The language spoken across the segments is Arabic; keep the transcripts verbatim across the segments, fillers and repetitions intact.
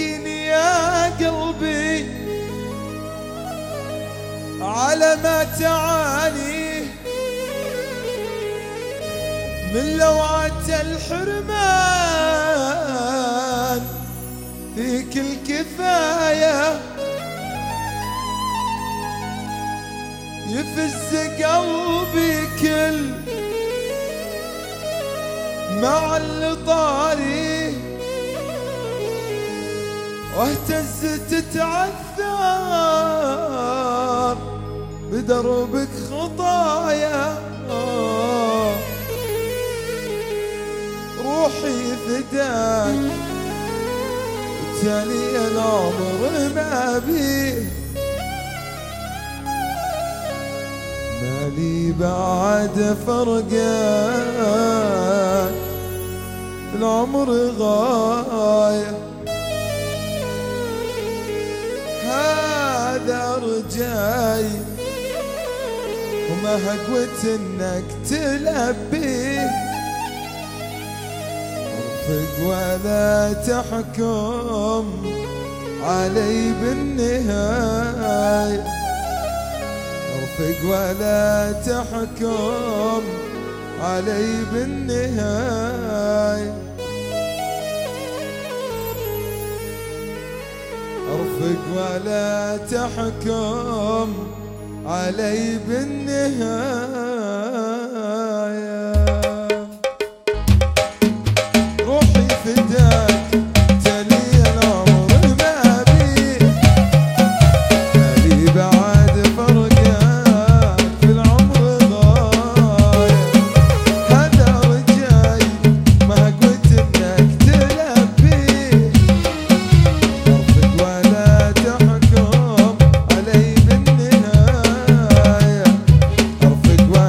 تبكيني يا قلبي على ما تعاني من لوعة الحرمان فيك الكفاية يفز قلبي كل مع اللي طاري واهتز تتعثر بدربك خطايا روحي فداك تالي العمر ما بيه مالي بعد فرقان العمر غاية هذا رجاي وما هقوت انك تلبيه ارفق ولا تحكم علي بالنهاية ارفق ولا تحكم علي بالنهاية ارفق ولا تحكم علي بالنهاية روحي فداك تلي العمر ما بيه مالي بعد فرقان في العمر غاية هذا رجاي ما قلت انك تلبيه ارفق ولا تحكم علي بالنهاية ارفق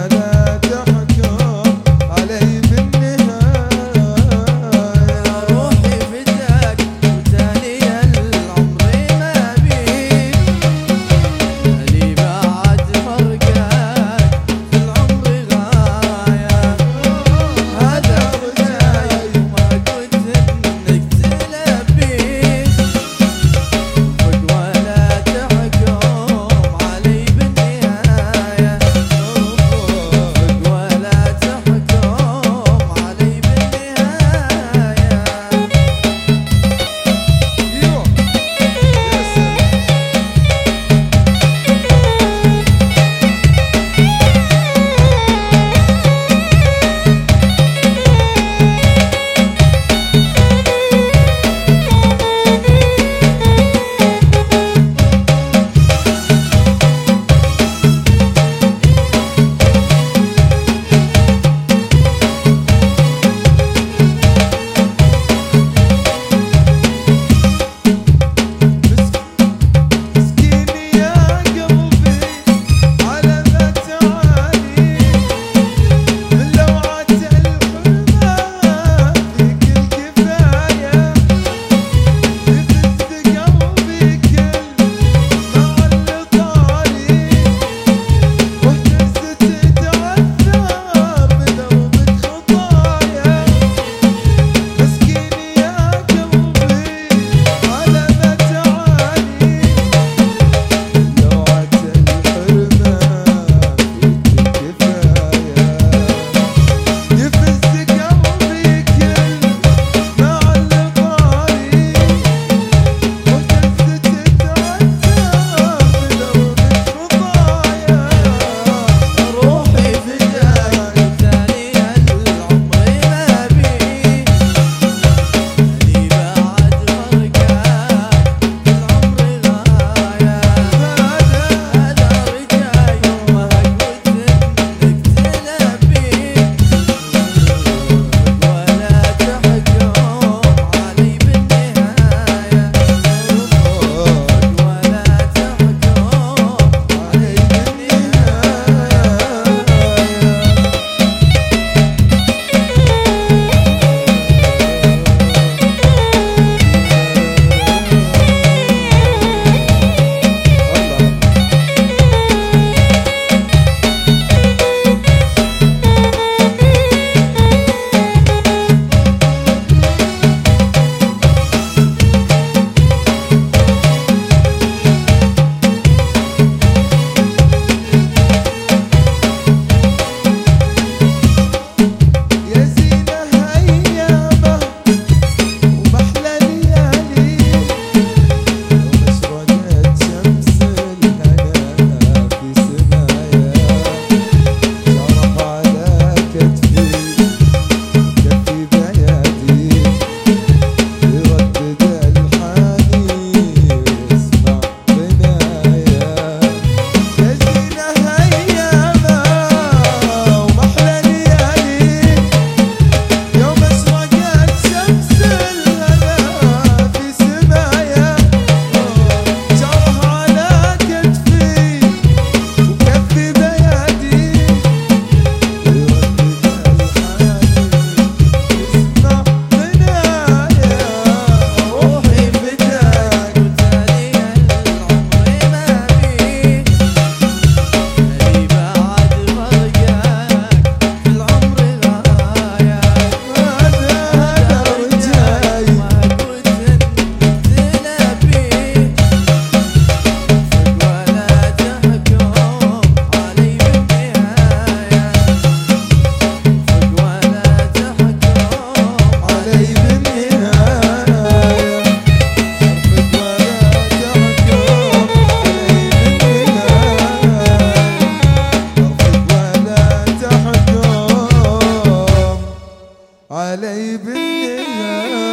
علي بالنهاية